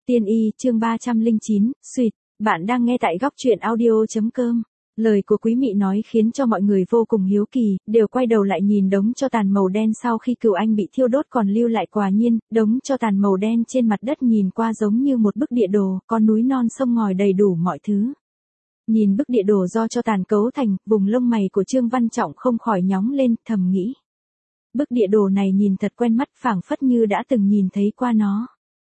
Tiên y chương 309, Suyệt, bạn đang nghe tại góc truyện audio.com. Lời của Quý Mị nói khiến cho mọi người vô cùng hiếu kỳ, đều quay đầu lại nhìn đống tro tàn màu đen sau khi cửu anh bị thiêu đốt còn lưu lại. Quả nhiên, đống tro tàn màu đen trên mặt đất nhìn qua giống như một bức địa đồ, có núi non sông ngòi đầy đủ mọi thứ. Nhìn bức địa đồ do tro tàn cấu thành, vùng lông mày của Trương Văn Trọng không khỏi nhóng lên, thầm nghĩ. Bức địa đồ này nhìn thật quen mắt, phảng phất như đã từng nhìn thấy qua nó.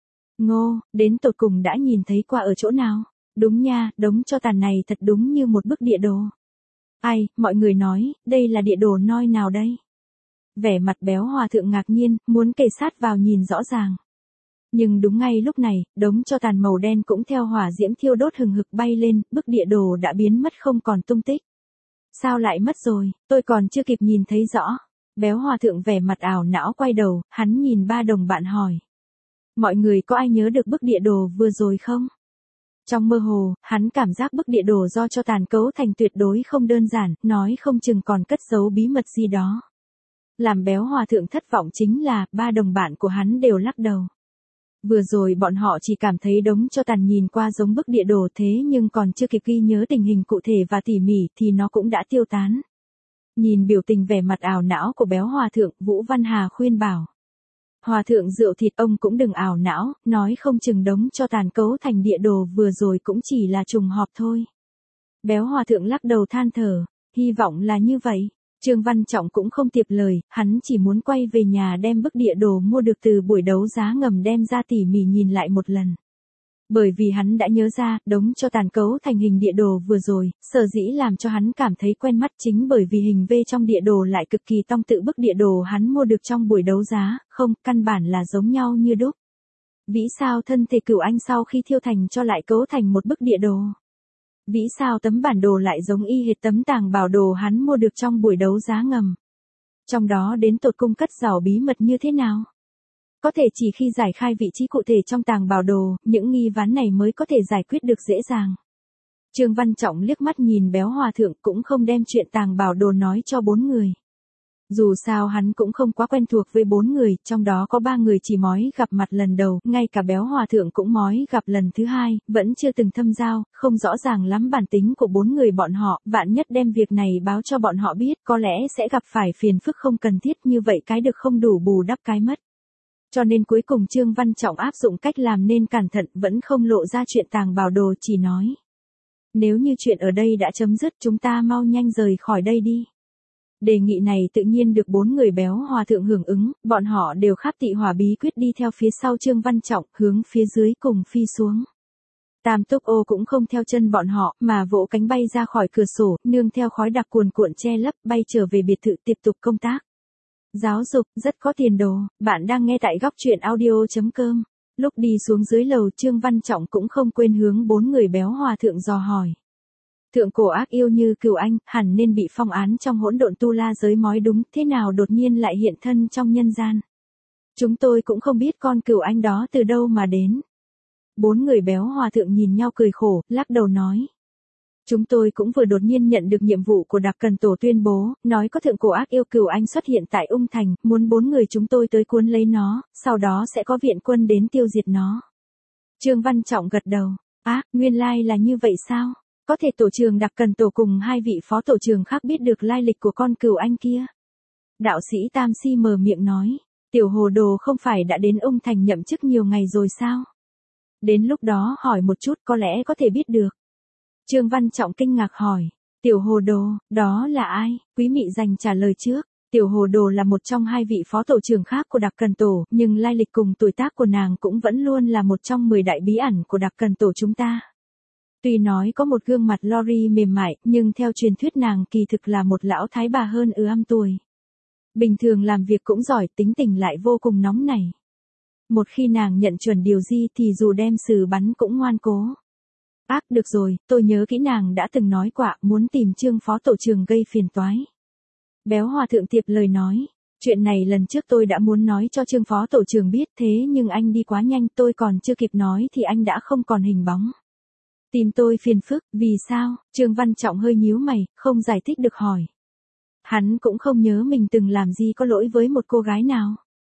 Ngô, đến tột cùng đã nhìn thấy qua ở chỗ nào? Đúng nha, đống tro tàn này thật đúng như một bức địa đồ. Ai, mọi người nói, đây là địa đồ noi nào đây? Vẻ mặt Béo Hòa Thượng ngạc nhiên, muốn kề sát vào nhìn rõ ràng. Nhưng đúng ngay lúc này, đống tro tàn màu đen cũng theo hỏa diễm thiêu đốt hừng hực bay lên, bức địa đồ đã biến mất không còn tung tích. Sao lại mất rồi, tôi còn chưa kịp nhìn thấy rõ. Béo Hòa Thượng vẻ mặt ảo não quay đầu, hắn nhìn ba đồng bạn hỏi. Mọi người có ai nhớ được bức địa đồ vừa rồi không? Trong mơ hồ, hắn cảm giác bức địa đồ do tro tàn cấu thành tuyệt đối không đơn giản, nói không chừng còn cất giấu bí mật gì đó. Làm Béo Hòa Thượng thất vọng chính là, ba đồng bạn của hắn đều lắc đầu. Vừa rồi bọn họ chỉ cảm thấy đống tro tàn nhìn qua giống bức địa đồ thế nhưng còn chưa kịp ghi nhớ tình hình cụ thể và tỉ mỉ thì nó cũng đã tiêu tán. Nhìn biểu tình vẻ mặt ảo não của Béo Hòa Thượng, Vũ Văn Hà khuyên bảo. Hòa Thượng rượu thịt ông cũng đừng ảo não, nói không chừng đống tro tàn cấu thành địa đồ vừa rồi cũng chỉ là trùng hợp thôi. Béo Hòa Thượng lắc đầu than thở, hy vọng là như vậy. Trương Văn Trọng cũng không tiếp lời, hắn chỉ muốn quay về nhà đem bức địa đồ mua được từ buổi đấu giá ngầm đem ra tỉ mỉ nhìn lại một lần. Bởi vì hắn đã nhớ ra, đống tro tàn cấu thành hình địa đồ vừa rồi, sở dĩ làm cho hắn cảm thấy quen mắt chính bởi vì hình V trong địa đồ lại cực kỳ tông tự bức địa đồ hắn mua được trong buổi đấu giá, không, căn bản là giống nhau như đúc. Vĩ sao thân thể cửu anh sau khi thiêu thành cho lại cấu thành một bức địa đồ. Vĩ sao tấm bản đồ lại giống y hệt tấm tàng bảo đồ hắn mua được trong buổi đấu giá ngầm. Trong đó đến tột cùng cất giấu bí mật như thế nào? Có thể chỉ khi giải khai vị trí cụ thể trong tàng bảo đồ, những nghi vấn này mới có thể giải quyết được dễ dàng. Trương Văn Trọng liếc mắt nhìn Béo Hòa Thượng cũng không đem chuyện tàng bảo đồ nói cho bốn người. Dù sao hắn cũng không quá quen thuộc với bốn người, trong đó có ba người chỉ mói gặp mặt lần đầu, ngay cả Béo Hòa Thượng cũng mói gặp lần thứ hai, vẫn chưa từng thâm giao, không rõ ràng lắm bản tính của bốn người bọn họ, vạn nhất đem việc này báo cho bọn họ biết, có lẽ sẽ gặp phải phiền phức không cần thiết như vậy cái được không đủ bù đắp cái mất. Cho nên cuối cùng Trương Văn Trọng áp dụng cách làm nên cẩn thận vẫn không lộ ra chuyện tàng bảo đồ chỉ nói. Nếu như chuyện ở đây đã chấm dứt chúng ta mau nhanh rời khỏi đây đi. Đề nghị này tự nhiên được bốn người Béo Hòa Thượng hưởng ứng, bọn họ đều khắp tị hỏa bí quyết đi theo phía sau Trương Văn Trọng hướng phía dưới cùng phi xuống. Tam Túc Ô cũng không theo chân bọn họ mà vỗ cánh bay ra khỏi cửa sổ, nương theo khói đặc cuồn cuộn che lấp bay trở về biệt thự tiếp tục công tác. Giáo dục, rất có tiền đồ, bạn đang nghe tại góc truyện audio.com. Lúc đi xuống dưới lầu Trương Văn Trọng cũng không quên hướng bốn người Béo Hòa Thượng dò hỏi. Thượng cổ ác yêu như cửu anh, hẳn nên bị phong án trong hỗn độn tu la giới mói đúng, thế nào đột nhiên lại hiện thân trong nhân gian. Chúng tôi cũng không biết con cửu anh đó từ đâu mà đến. Bốn người Béo Hòa Thượng nhìn nhau cười khổ, lắc đầu nói. Chúng tôi cũng vừa đột nhiên nhận được nhiệm vụ của Đạc Cần Tổ tuyên bố, nói có thượng cổ ác yêu cửu anh xuất hiện tại Ung Thành, muốn bốn người chúng tôi tới cuốn lấy nó, sau đó sẽ có viện quân đến tiêu diệt nó. Trương Văn Trọng gật đầu, nguyên lai là như vậy sao? Có thể tổ trưởng Đạc Cần Tổ cùng hai vị phó tổ trưởng khác biết được lai lịch của con cửu anh kia. Đạo sĩ Tam Si mở miệng nói, tiểu hồ đồ không phải đã đến Ung Thành nhậm chức nhiều ngày rồi sao? Đến lúc đó hỏi một chút có lẽ có thể biết được. Trương Văn Trọng kinh ngạc hỏi, tiểu hồ đồ, đó là ai? Quý Mị dành trả lời trước, tiểu hồ đồ là một trong hai vị phó tổ trưởng khác của Đạc Cần Tổ, nhưng lai lịch cùng tuổi tác của nàng cũng vẫn luôn là một trong 10 đại bí ẩn của Đạc Cần Tổ chúng ta. Tuy nói có một gương mặt Lori mềm mại, nhưng theo truyền thuyết nàng kỳ thực là một lão thái bà hơn âm tuổi. Bình thường làm việc cũng giỏi, tính tình lại vô cùng nóng nảy. Một khi nàng nhận chuẩn điều gì thì dù đem sừ bắn cũng ngoan cố. Được rồi, tôi nhớ kỹ nàng đã từng nói quả muốn tìm Trương phó tổ trưởng gây phiền toái. Béo Hòa Thượng tiếp lời nói, chuyện này lần trước tôi đã muốn nói cho Trương phó tổ trưởng biết thế nhưng anh đi quá nhanh tôi còn chưa kịp nói thì anh đã không còn hình bóng. Tìm tôi phiền phức, vì sao? Trương Văn Trọng hơi nhíu mày, không giải thích được hỏi. Hắn cũng không nhớ mình từng làm gì có lỗi với một cô gái nào.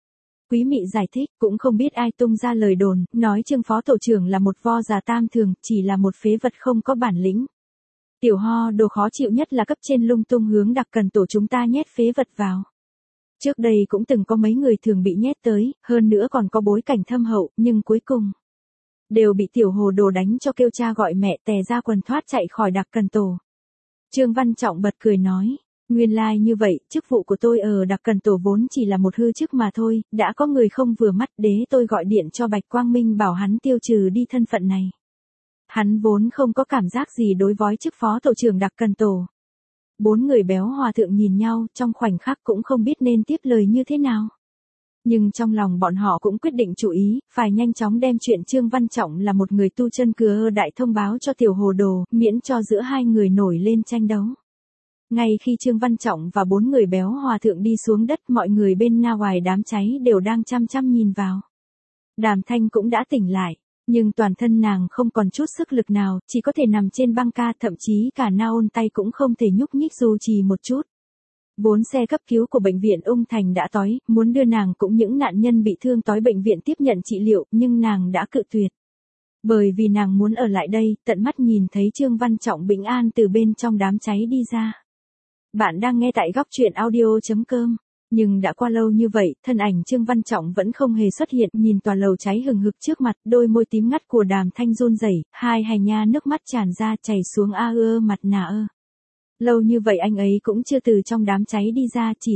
Quý Mị giải thích, cũng không biết ai tung ra lời đồn, nói Trương phó tổ trưởng là một vo già tam thường, chỉ là một phế vật không có bản lĩnh. Tiểu Ho đồ khó chịu nhất là cấp trên lung tung hướng Đặc Cần Tổ chúng ta nhét phế vật vào. Trước đây cũng từng có mấy người thường bị nhét tới, hơn nữa còn có bối cảnh thâm hậu, nhưng cuối cùng đều bị tiểu hồ đồ đánh cho kêu cha gọi mẹ tè ra quần thoát chạy khỏi Đặc Cần Tổ. Trương Văn Trọng bật cười nói, nguyên lai like như vậy, chức vụ của tôi ở Đặc Cần Tổ vốn chỉ là một hư chức mà thôi, đã có người không vừa mắt đế tôi gọi điện cho Bạch Quang Minh bảo hắn tiêu trừ đi thân phận này. Hắn vốn không có cảm giác gì đối với chức phó tổ trưởng Đặc Cần Tổ. 4 người béo hòa thượng nhìn nhau, trong khoảnh khắc cũng không biết nên tiếp lời như thế nào. Nhưng trong lòng bọn họ cũng quyết định chú ý, phải nhanh chóng đem chuyện Trương Văn Trọng là một người tu chân cưa đại thông báo cho tiểu hồ đồ, miễn cho giữa hai người nổi lên tranh đấu. Ngay khi Trương Văn Trọng và 4 người béo hòa thượng đi xuống đất, mọi người bên na ngoài đám cháy đều đang chăm chăm nhìn vào. Đàm Thanh cũng đã tỉnh lại, nhưng toàn thân nàng không còn chút sức lực nào, chỉ có thể nằm trên băng ca, thậm chí cả na ôn tay cũng không thể nhúc nhích dù chỉ một chút. 4 xe cấp cứu của bệnh viện Ung Thành đã tới, muốn đưa nàng cũng những nạn nhân bị thương tới bệnh viện tiếp nhận trị liệu, nhưng nàng đã cự tuyệt. Bởi vì nàng muốn ở lại đây, tận mắt nhìn thấy Trương Văn Trọng bình an từ bên trong đám cháy đi ra. Bạn đang nghe tại góc truyện audio.com. Nhưng đã qua lâu như vậy, thân ảnh Trương Văn Trọng vẫn không hề xuất hiện, nhìn tòa lầu cháy hừng hực trước mặt, đôi môi tím ngắt của Đàm Thanh run rẩy, hai hài nha nước mắt tràn ra chảy xuống mặt nà ơ. Lâu như vậy anh ấy cũng chưa từ trong đám cháy đi ra, chỉ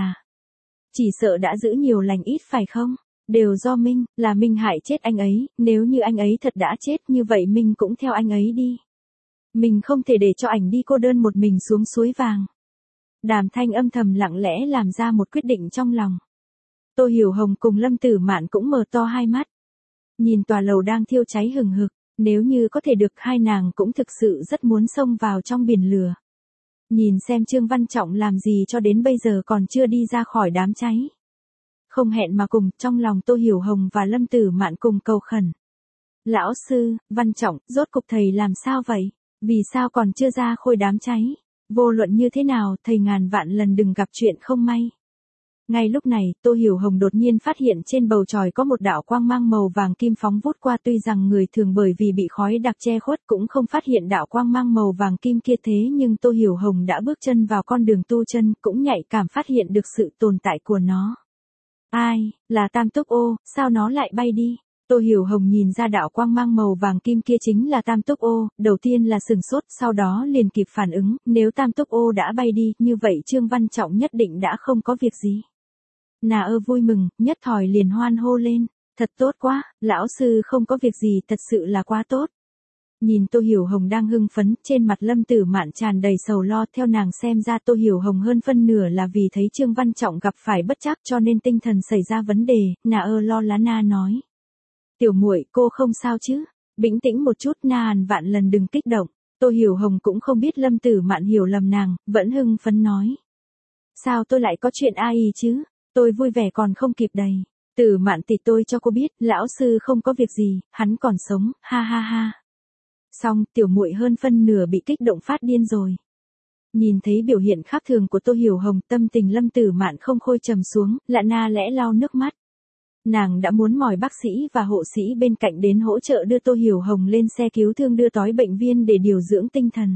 sợ đã giữ nhiều lành ít phải không? Đều do Minh, là Minh hại chết anh ấy, nếu như anh ấy thật đã chết như vậy Minh cũng theo anh ấy đi. Mình không thể để cho ảnh đi cô đơn một mình xuống suối vàng. Đàm Thanh âm thầm lặng lẽ làm ra một quyết định trong lòng. Tô Hiểu Hồng cùng Lâm Tử Mạn cũng mở to hai mắt. Nhìn tòa lầu đang thiêu cháy hừng hực, nếu như có thể được hai nàng cũng thực sự rất muốn xông vào trong biển lửa. Nhìn xem Trương Văn Trọng làm gì cho đến bây giờ còn chưa đi ra khỏi đám cháy. Không hẹn mà cùng, trong lòng Tô Hiểu Hồng và Lâm Tử Mạn cùng cầu khẩn. Lão sư, Văn Trọng, rốt cục thầy làm sao vậy? Vì sao còn chưa ra khỏi đám cháy? Vô luận như thế nào, thầy ngàn vạn lần đừng gặp chuyện không may. Ngay lúc này, Tô Hiểu Hồng đột nhiên phát hiện trên bầu trời có một đạo quang mang màu vàng kim phóng vút qua, tuy rằng người thường bởi vì bị khói đặc che khuất cũng không phát hiện đạo quang mang màu vàng kim kia, thế nhưng Tô Hiểu Hồng đã bước chân vào con đường tu chân, cũng nhạy cảm phát hiện được sự tồn tại của nó. Ai, là Tam Túc Ô, sao nó lại bay đi? Tô Hiểu Hồng nhìn ra đạo quang mang màu vàng kim kia chính là Tam Túc Ô, đầu tiên là sừng sốt, sau đó liền kịp phản ứng, nếu Tam Túc Ô đã bay đi, như vậy Trương Văn Trọng nhất định đã không có việc gì. Nà ơ vui mừng, nhất thời liền hoan hô lên, thật tốt quá, lão sư không có việc gì, thật sự là quá tốt. Nhìn Tô Hiểu Hồng đang hưng phấn, trên mặt Lâm Tử Mạn tràn đầy sầu lo, theo nàng xem ra Tô Hiểu Hồng hơn phân nửa là vì thấy Trương Văn Trọng gặp phải bất trắc cho nên tinh thần xảy ra vấn đề, nà ơ lo lắng na nói. Tiểu muội, cô không sao chứ? Bình tĩnh một chút, ngàn vạn lần đừng kích động. Tô Hiểu Hồng cũng không biết Lâm Tử Mạn hiểu lầm nàng, vẫn hưng phấn nói. Sao tôi lại có chuyện ai chứ? Tôi vui vẻ còn không kịp đầy. Tử Mạn tỷ, tôi cho cô biết, lão sư không có việc gì, hắn còn sống, ha ha ha. Xong, tiểu muội hơn phân nửa bị kích động phát điên rồi. Nhìn thấy biểu hiện khác thường của Tô Hiểu Hồng, tâm tình Lâm Tử Mạn không khôi trầm xuống, lạ na lẽ lau nước mắt. Nàng đã muốn mời bác sĩ và hộ sĩ bên cạnh đến hỗ trợ đưa Tô Hiểu Hồng lên xe cứu thương đưa tới bệnh viện để điều dưỡng tinh thần.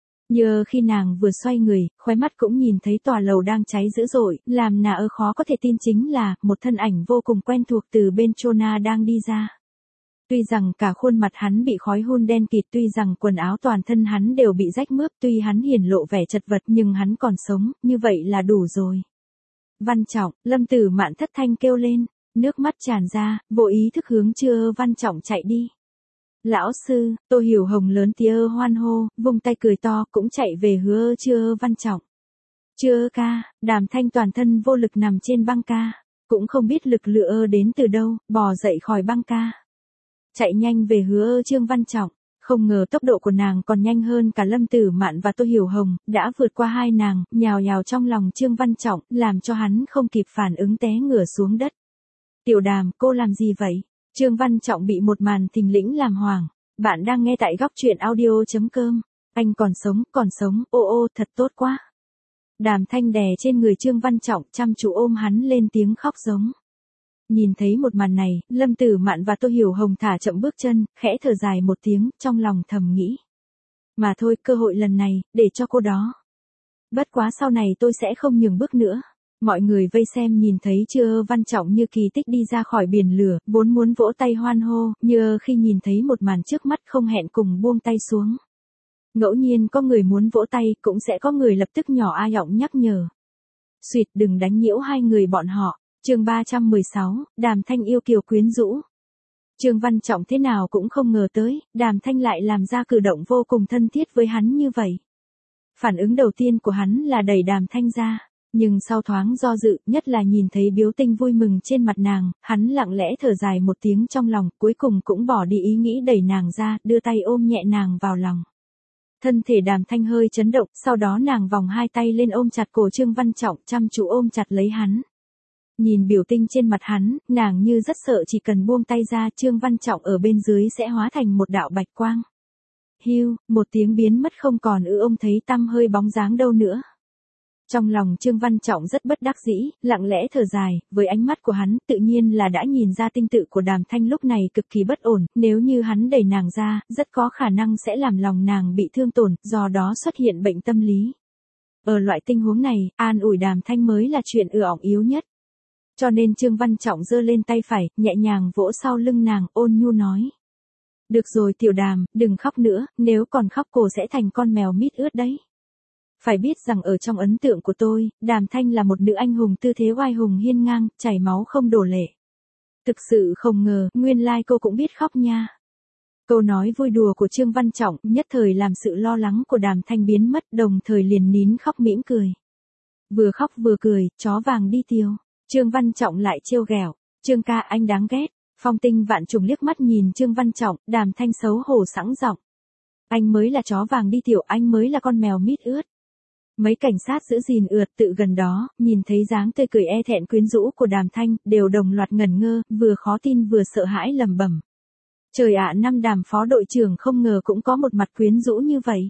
Nhờ khi nàng vừa xoay người, khóe mắt cũng nhìn thấy tòa lầu đang cháy dữ dội, làm nà ơ khó có thể tin chính là, một thân ảnh vô cùng quen thuộc từ bên Chona đang đi ra. Tuy rằng cả khuôn mặt hắn bị khói hun đen kịt, tuy rằng quần áo toàn thân hắn đều bị rách mướp, tuy hắn hiển lộ vẻ chật vật nhưng hắn còn sống, như vậy là đủ rồi. Văn Trọng, Lâm Tử Mạn thất thanh kêu lên. Nước mắt tràn ra, vô ý thức hướng Trưa Văn Trọng chạy đi. Lão sư, Tô Hiểu Hồng lớn tiếng hoan hô, vung tay cười to, cũng chạy về hướng Trưa Văn Trọng. Trưa ca, Đàm Thanh toàn thân vô lực nằm trên băng ca, cũng không biết lực lựa đến từ đâu, bò dậy khỏi băng ca. Chạy nhanh về hướng Trương Văn Trọng, không ngờ tốc độ của nàng còn nhanh hơn cả Lâm Tử Mạn và Tô Hiểu Hồng, đã vượt qua hai nàng, nhào nhào trong lòng Trương Văn Trọng, làm cho hắn không kịp phản ứng té ngửa xuống đất. Tiểu Đàm, cô làm gì vậy? Trương Văn Trọng bị một màn thình lĩnh làm hoảng. Bạn đang nghe tại góc truyện audio.com. Anh còn sống, ô thật tốt quá. Đàm Thanh đè trên người Trương Văn Trọng, chăm chú ôm hắn lên tiếng khóc giống. Nhìn thấy một màn này, Lâm Tử Mạn và Tô Hiểu Hồng thả chậm bước chân, khẽ thở dài một tiếng, trong lòng thầm nghĩ. Mà thôi, cơ hội lần này, để cho cô đó. Bất quá sau này tôi sẽ không nhường bước nữa. Mọi người vây xem nhìn thấy Trương Văn Trọng như kỳ tích đi ra khỏi biển lửa, vốn muốn vỗ tay hoan hô, như khi nhìn thấy một màn trước mắt không hẹn cùng buông tay xuống. Ngẫu nhiên có người muốn vỗ tay, cũng sẽ có người lập tức nhỏ a giọng nhắc nhở. Xuyệt, đừng đánh nhiễu hai người bọn họ. Chương 316, Đàm Thanh yêu kiều quyến rũ. Trương Văn Trọng thế nào cũng không ngờ tới, Đàm Thanh lại làm ra cử động vô cùng thân thiết với hắn như vậy. Phản ứng đầu tiên của hắn là đẩy Đàm Thanh ra, nhưng sau thoáng do dự, nhất là nhìn thấy biểu tình vui mừng trên mặt nàng, hắn lặng lẽ thở dài một tiếng trong lòng, cuối cùng cũng bỏ đi ý nghĩ đẩy nàng ra, đưa tay ôm nhẹ nàng vào lòng. Thân thể Đàm Thanh hơi chấn động, sau đó nàng vòng hai tay lên ôm chặt cổ Trương Văn Trọng, chăm chú ôm chặt lấy hắn. Nhìn biểu tình trên mặt hắn, nàng như rất sợ chỉ cần buông tay ra Trương Văn Trọng ở bên dưới sẽ hóa thành một đạo bạch quang. Hiu, một tiếng biến mất không còn ông thấy tăm hơi bóng dáng đâu nữa. Trong lòng Trương Văn Trọng rất bất đắc dĩ, lặng lẽ thở dài, với ánh mắt của hắn tự nhiên là đã nhìn ra tinh tự của Đàm Thanh lúc này cực kỳ bất ổn, nếu như hắn đẩy nàng ra, rất có khả năng sẽ làm lòng nàng bị thương tổn, do đó xuất hiện bệnh tâm lý. Ở loại tình huống này, an ủi Đàm Thanh mới là chuyện ỏng yếu nhất. Cho nên Trương Văn Trọng giơ lên tay phải, nhẹ nhàng vỗ sau lưng nàng, ôn nhu nói. Được rồi Tiểu Đàm, đừng khóc nữa, nếu còn khóc cô sẽ thành con mèo mít ướt đấy. Phải biết rằng ở trong ấn tượng của tôi, Đàm Thanh là một nữ anh hùng tư thế oai hùng hiên ngang, chảy máu không đổ lệ. Thực sự không ngờ, nguyên lai cô cũng biết khóc nha. Câu nói vui đùa của Trương Văn Trọng nhất thời làm sự lo lắng của Đàm Thanh biến mất, đồng thời liền nín khóc mỉm cười. Vừa khóc vừa cười, chó vàng đi tiêu. Trương Văn Trọng lại trêu ghẹo, Trương ca anh đáng ghét. Phong Tinh Vạn Trùng liếc mắt nhìn Trương Văn Trọng, Đàm Thanh xấu hổ sẵn giọng. Anh mới là chó vàng đi tiểu, anh mới là con mèo mít ướt. Mấy cảnh sát giữ gìn tự gần đó, nhìn thấy dáng tươi cười e thẹn quyến rũ của Đàm Thanh, đều đồng loạt ngẩn ngơ, vừa khó tin vừa sợ hãi lẩm bẩm. Trời ạ, năm Đàm phó đội trưởng không ngờ cũng có một mặt quyến rũ như vậy.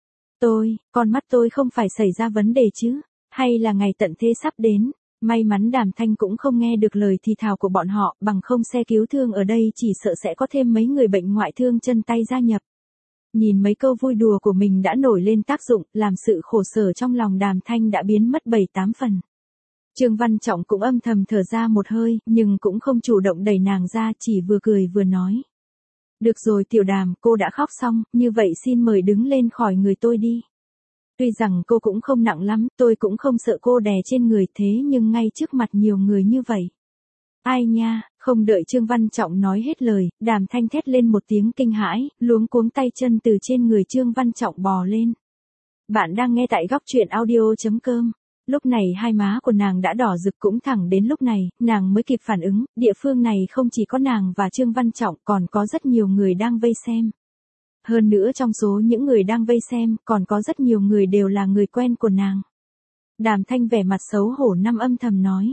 Con mắt tôi không phải xảy ra vấn đề chứ, hay là ngày tận thế sắp đến. May mắn Đàm Thanh cũng không nghe được lời thì thào của bọn họ, bằng không xe cứu thương ở đây chỉ sợ sẽ có thêm mấy người bệnh ngoại thương chân tay gia nhập. Nhìn mấy câu vui đùa của mình đã nổi lên tác dụng, làm sự khổ sở trong lòng Đàm Thanh đã biến mất 7-8 phần. Trương Văn Trọng cũng âm thầm thở ra một hơi, nhưng cũng không chủ động đẩy nàng ra, chỉ vừa cười vừa nói. Được rồi Tiểu Đàm, cô đã khóc xong, như vậy xin mời đứng lên khỏi người tôi đi. Tuy rằng cô cũng không nặng lắm, tôi cũng không sợ cô đè trên người thế nhưng ngay trước mặt nhiều người như vậy. Ai nha, không đợi Trương Văn Trọng nói hết lời, Đàm Thanh thét lên một tiếng kinh hãi, luống cuống tay chân từ trên người Trương Văn Trọng bò lên. Bạn đang nghe tại góc truyện audio.com. Lúc này hai má của nàng đã đỏ rực, cũng thẳng đến lúc này, nàng mới kịp phản ứng, địa phương này không chỉ có nàng và Trương Văn Trọng, còn có rất nhiều người đang vây xem. Hơn nữa trong số những người đang vây xem, còn có rất nhiều người đều là người quen của nàng. Đàm Thanh vẻ mặt xấu hổ âm thầm nói.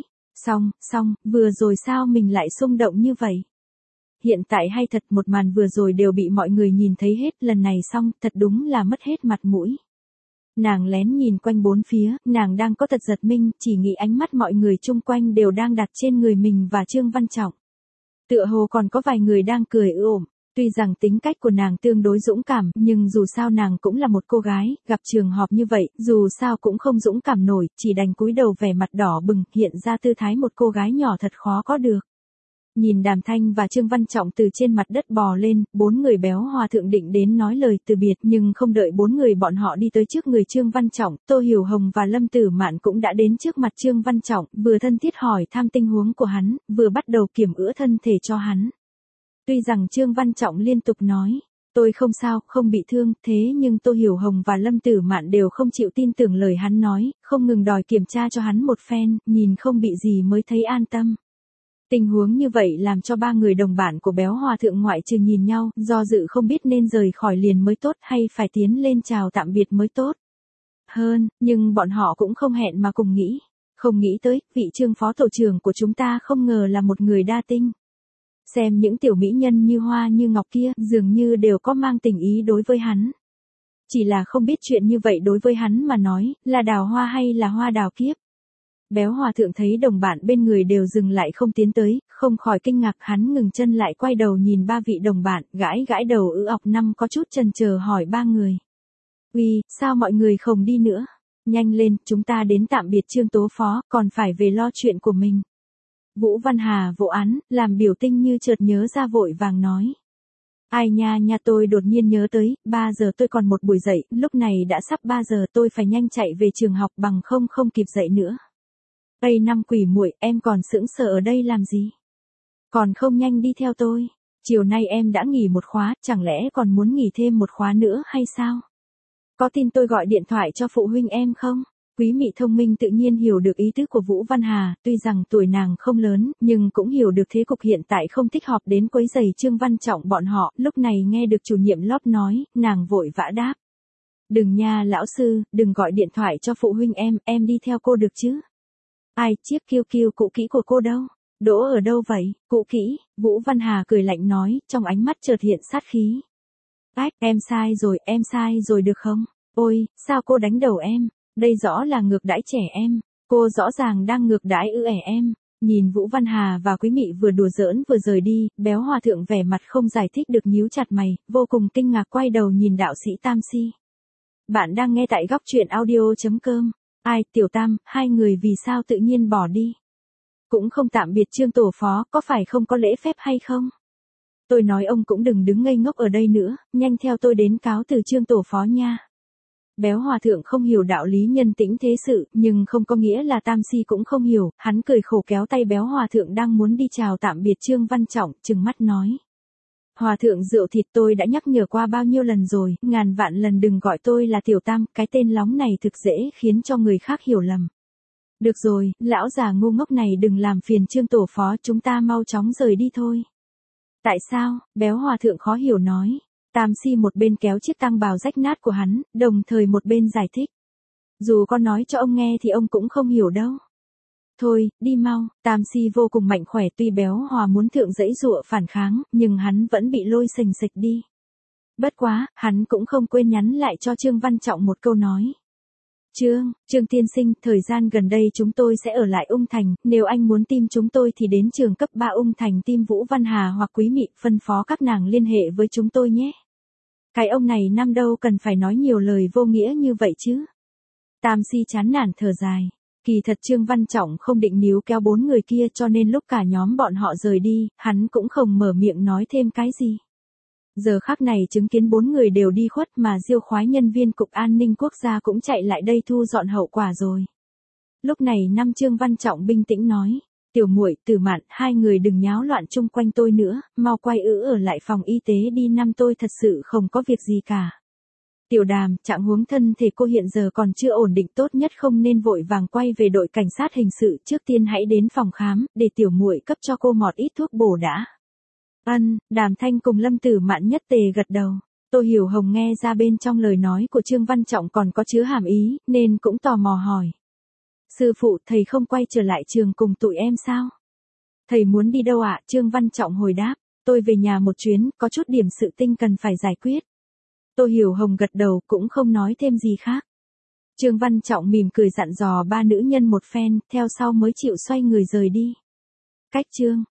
Xong, vừa rồi sao mình lại xung động như vậy? Hiện tại hay thật, một màn vừa rồi đều bị mọi người nhìn thấy hết, lần này xong, thật đúng là mất hết mặt mũi. Nàng lén nhìn quanh bốn phía, nàng đang có tật giật mình, chỉ nghĩ ánh mắt mọi người chung quanh đều đang đặt trên người mình và Trương Văn Trọng. Tựa hồ còn có vài người đang cười ồm. Tuy rằng tính cách của nàng tương đối dũng cảm, nhưng dù sao nàng cũng là một cô gái, gặp trường hợp như vậy, dù sao cũng không dũng cảm nổi, chỉ đành cúi đầu vẻ mặt đỏ bừng, hiện ra tư thái một cô gái nhỏ thật khó có được. Nhìn Đàm Thanh và Trương Văn Trọng từ trên mặt đất bò lên, bốn người béo hòa thượng định đến nói lời từ biệt, nhưng không đợi bốn người bọn họ đi tới trước người Trương Văn Trọng, Tô Hiểu Hồng và Lâm Tử Mạn cũng đã đến trước mặt Trương Văn Trọng, vừa thân thiết hỏi thăm tình huống của hắn, vừa bắt đầu kiểm ữa thân thể cho hắn. Tuy rằng Trương Văn Trọng liên tục nói, tôi không sao, không bị thương, thế nhưng Tô Hiểu Hồng và Lâm Tử Mạn đều không chịu tin tưởng lời hắn nói, không ngừng đòi kiểm tra cho hắn một phen, nhìn không bị gì mới thấy an tâm. Tình huống như vậy làm cho ba người đồng bản của béo hòa thượng ngoại trừ nhìn nhau, do dự không biết nên rời khỏi liền mới tốt hay phải tiến lên chào tạm biệt mới tốt. Nhưng bọn họ cũng không hẹn mà cùng nghĩ. Không nghĩ tới, vị Trương phó tổ trưởng của chúng ta không ngờ là một người đa tinh. Xem những tiểu mỹ nhân như hoa như ngọc kia, dường như đều có mang tình ý đối với hắn. Chỉ là không biết chuyện như vậy đối với hắn mà nói, là đào hoa hay là hoa đào kiếp. Béo hòa thượng thấy đồng bạn bên người đều dừng lại không tiến tới, không khỏi kinh ngạc, hắn ngừng chân lại quay đầu nhìn ba vị đồng bạn, gãi gãi đầu ọc năm có chút chần chờ hỏi ba người. Uy, sao mọi người không đi nữa? Nhanh lên, chúng ta đến tạm biệt Trương Tố Phó, còn phải về lo chuyện của mình. Vũ Văn Hà vỗ án, làm biểu tinh như chợt nhớ ra vội vàng nói. Ai nha tôi đột nhiên nhớ tới, 3 giờ tôi còn một buổi dậy, lúc này đã sắp 3 giờ tôi phải nhanh chạy về trường học bằng không kịp dậy nữa. Ây năm quỷ muội, em còn sững sờ ở đây làm gì? Còn không nhanh đi theo tôi. Chiều nay em đã nghỉ một khóa, chẳng lẽ còn muốn nghỉ thêm một khóa nữa hay sao? Có tin tôi gọi điện thoại cho phụ huynh em không? Quý Mị thông minh tự nhiên hiểu được ý tứ của Vũ Văn Hà, tuy rằng tuổi nàng không lớn, nhưng cũng hiểu được thế cục hiện tại không thích hợp đến quấy rầy Trương Văn Trọng bọn họ, lúc này nghe được chủ nhiệm lớp nói, nàng vội vã đáp. Đừng nha lão sư, đừng gọi điện thoại cho phụ huynh em đi theo cô được chứ? Ai, chiếc kiêu cũ kỹ của cô đâu? Đỗ ở đâu vậy? Cũ kỹ, Vũ Văn Hà cười lạnh nói, trong ánh mắt chợt hiện sát khí. Ách, em sai rồi được không? Ôi, sao cô đánh đầu em? Đây rõ là ngược đãi trẻ em. Cô rõ ràng đang ngược đãi em. Nhìn Vũ Văn Hà và Quý Mị vừa đùa giỡn vừa rời đi, béo hòa thượng vẻ mặt không giải thích được nhíu chặt mày, vô cùng kinh ngạc quay đầu nhìn đạo sĩ Tam Si. Bạn đang nghe tại góc truyện audio.com. Ai, Tiểu Tam, hai người vì sao tự nhiên bỏ đi? Cũng không tạm biệt Trương Tổ Phó, có phải không có lễ phép hay không? Tôi nói ông cũng đừng đứng ngây ngốc ở đây nữa, nhanh theo tôi đến cáo từ Trương Tổ Phó nha. Béo hòa thượng không hiểu đạo lý nhân tĩnh thế sự, nhưng không có nghĩa là Tam Si cũng không hiểu, hắn cười khổ kéo tay béo hòa thượng đang muốn đi chào tạm biệt Trương Văn Trọng, trừng mắt nói. Hòa thượng rượu thịt tôi đã nhắc nhở qua bao nhiêu lần rồi, ngàn vạn lần đừng gọi tôi là Tiểu Tam, cái tên lóng này thực dễ khiến cho người khác hiểu lầm. Được rồi, lão già ngu ngốc này đừng làm phiền Trương Tổ Phó, chúng ta mau chóng rời đi thôi. Tại sao? Béo hòa thượng khó hiểu nói. Tam Si một bên kéo chiếc tăng bào rách nát của hắn, đồng thời một bên giải thích. Dù con nói cho ông nghe thì ông cũng không hiểu đâu. Thôi, đi mau, Tam Si vô cùng mạnh khỏe tuy béo hòa muốn thượng dãy dụa phản kháng, nhưng hắn vẫn bị lôi sềnh sịch đi. Bất quá, hắn cũng không quên nhắn lại cho Trương Văn Trọng một câu nói. Trương tiên sinh, thời gian gần đây chúng tôi sẽ ở lại Ung Thành, nếu anh muốn tìm chúng tôi thì đến trường cấp 3 Ung Thành tìm Vũ Văn Hà hoặc Quý Mị, phân phó các nàng liên hệ với chúng tôi nhé. Cái ông này năm đâu cần phải nói nhiều lời vô nghĩa như vậy chứ. Tam Si chán nản thở dài. Kỳ thật Trương Văn Trọng không định níu kéo 4 người kia cho nên lúc cả nhóm bọn họ rời đi, hắn cũng không mở miệng nói thêm cái gì. Giờ khắc này chứng kiến 4 người đều đi khuất mà Diêu Khoái nhân viên Cục An ninh Quốc gia cũng chạy lại đây thu dọn hậu quả rồi. Lúc này năm Trương Văn Trọng bình tĩnh nói, Tiểu Muội, Tử Mạn, hai người đừng nháo loạn chung quanh tôi nữa, mau quay ở lại phòng y tế đi, năm tôi thật sự không có việc gì cả. Tiểu Đàm, trạng huống thân thể cô hiện giờ còn chưa ổn định, tốt nhất không nên vội vàng quay về đội cảnh sát hình sự, trước tiên hãy đến phòng khám, để Tiểu Muội cấp cho cô một ít thuốc bổ đã. Đàm Thanh cùng Lâm Tử Mạn nhất tề gật đầu. Tô Hiểu Hồng nghe ra bên trong lời nói của Trương Văn Trọng còn có chứa hàm ý, nên cũng tò mò hỏi. Sư phụ, thầy không quay trở lại trường cùng tụi em sao? Thầy muốn đi đâu ạ? Trương Văn Trọng hồi đáp. Tôi về nhà một chuyến, có chút điểm sự tình cần phải giải quyết. Tô Hiểu Hồng gật đầu cũng không nói thêm gì khác. Trương Văn Trọng mỉm cười dặn dò ba nữ nhân một phen, theo sau mới chịu xoay người rời đi. Cách chương